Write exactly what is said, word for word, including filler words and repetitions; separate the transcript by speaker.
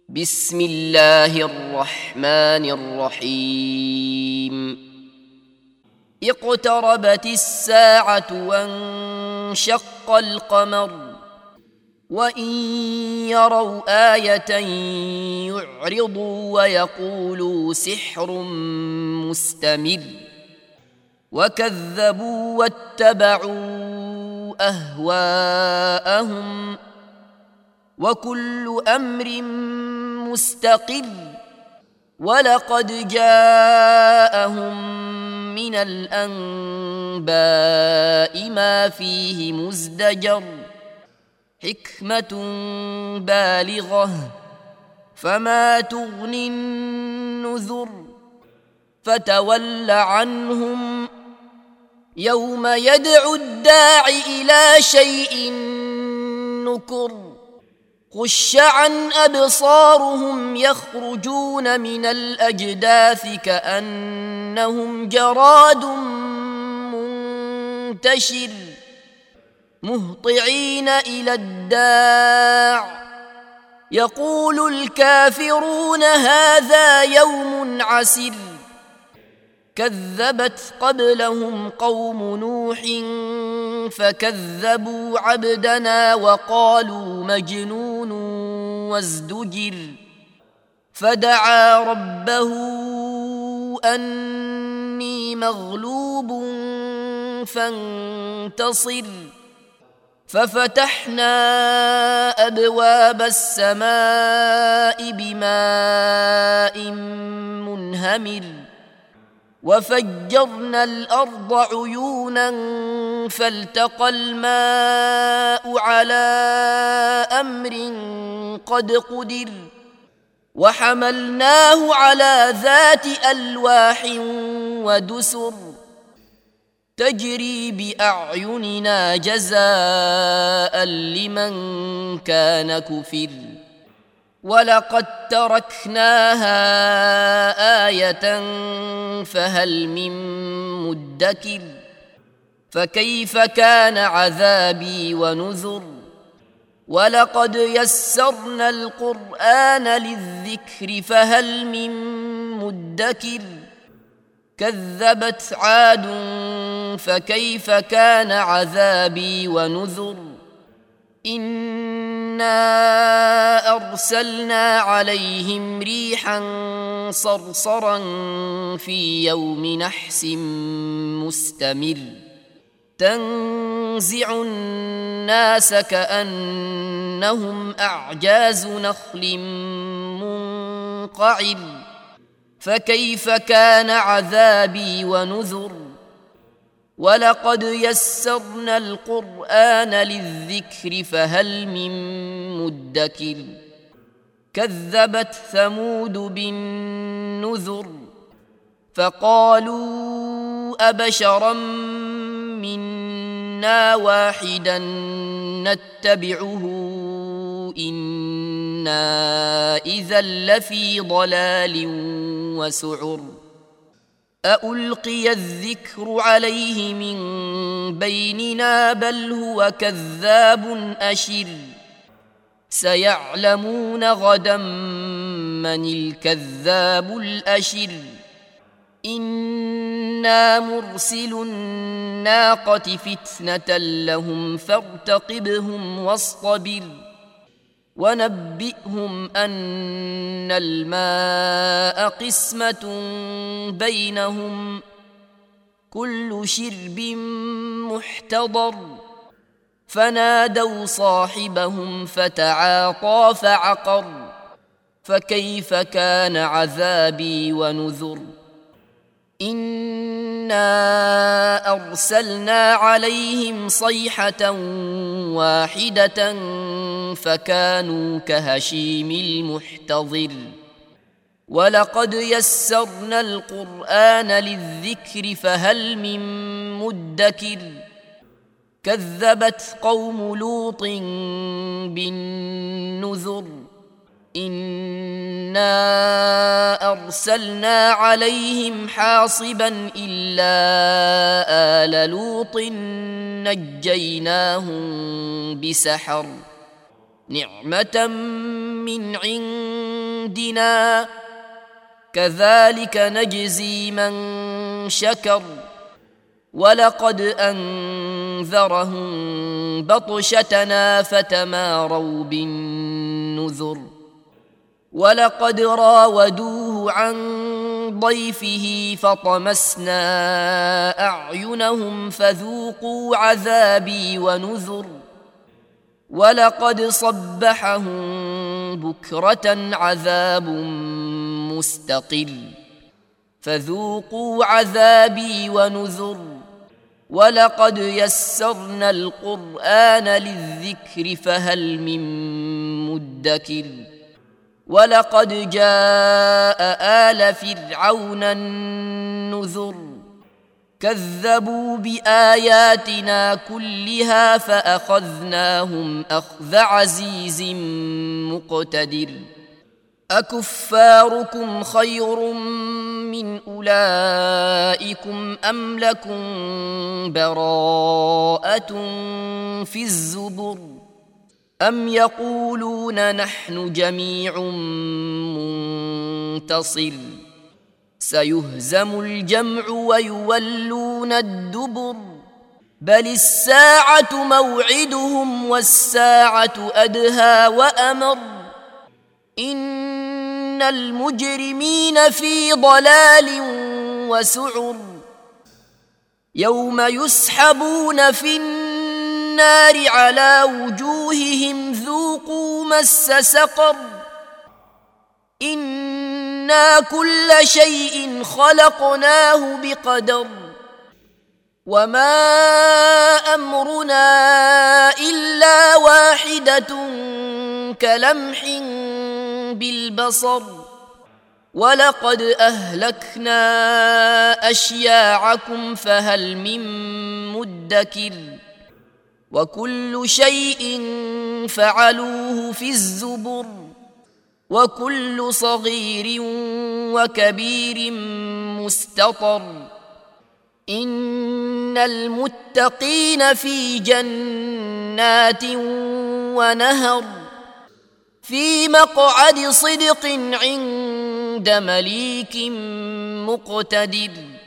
Speaker 1: بسم الله الرحمن الرحيم اقتربت الساعة وانشق القمر وإن يروا آية يعرضوا ويقولوا سحر مستمر وكذبوا واتبعوا أهواءهم وكل أمر مستقر ولقد جاءهم من الأنباء ما فيه مزدجر حكمة بالغة فما تغني النذر فتول عنهم يوم يدعو الداع إلى شيء نكر خش عن أبصارهم يخرجون من الأجداث كأنهم جراد منتشر مهطعين إلى الداع يقول الكافرون هذا يوم عسر كذبت قبلهم قوم نوح فكذبوا عبدنا وقالوا مجنون وازدجر فدعا ربه أني مغلوب فانتصر ففتحنا أبواب السماء بماء منهمر وفجرنا الأرض عيونا فالتقى الماء على أمر قد قدر وحملناه على ذات ألواح ودسر تجري بأعيننا جزاء لمن كان كفر ولقد تركناها آية فهل من مدكر فكيف كان عذابي ونذر ولقد يسرنا القرآن للذكر فهل من مدكر كذبت عاد فكيف كان عذابي ونذر إنا أرسلنا عليهم ريحا صرصرا في يوم نحس مستمر تنزع الناس كأنهم أعجاز نخل منقعر فكيف كان عذابي ونذر ولقد يسرنا القرآن للذكر فهل من مدكر كذبت ثمود بالنذر فقالوا أبشرا منا واحدا نتبعه إنا إذا لفي ضلال وسعر أألقي الذكر عليه من بيننا بل هو كذاب أشر سيعلمون غدا من الكذاب الأشر إنا مرسل الناقة فتنة لهم فارتقبهم واصطبر ونبئهم أن الماء قسمة بينهم كل شرب محتضر فنادوا صاحبهم فتعاطى فعقر فكيف كان عذابي ونذر إنا أرسلنا عليهم صيحة واحدة فكانوا كهشيم المحتضر ولقد يسرنا القرآن للذكر فهل من مدكر كذبت قوم لوط بالنذر إنا أرسلنا عليهم حاصبا إلا آل لوط نجيناهم بسحر نعمة من عند جندنا كذلك نجزي من شكر ولقد أنذرهم بطشتنا فتماروا بالنذر ولقد راودوه عن ضيفه فطمسنا أعينهم فذوقوا عذابي ونذر ولقد صبحهم بكرة عذاب مستقل فذوقوا عذابي ونذر ولقد يسرنا القرآن للذكر فهل من مدكر ولقد جاء آل فرعون النذر كذبوا بآياتنا كلها فأخذناهم أخذ عزيز مقتدر أكفاركم خير من أولئكم أم لكم براءة في الزبر أم يقولون نحن جميع منتصر سيهزم الجمع ويولون الدبر بل الساعة موعدهم والساعة أدهى وأمر إن المجرمين في ضلال وسعر يوم يسحبون في النار على وجوههم ذوقوا مس سقر إنا كل شيء خلقناه بقدر وما أمرنا إلا واحدة كلمح بالبصر ولقد أهلكنا أشياعكم فهل من مدكر وكل شيء فعلوه في الزبر وكل صغير وكبير مستطر إن المتقين في جنات ونهر في مقعد صدق عند مليك مقتدر.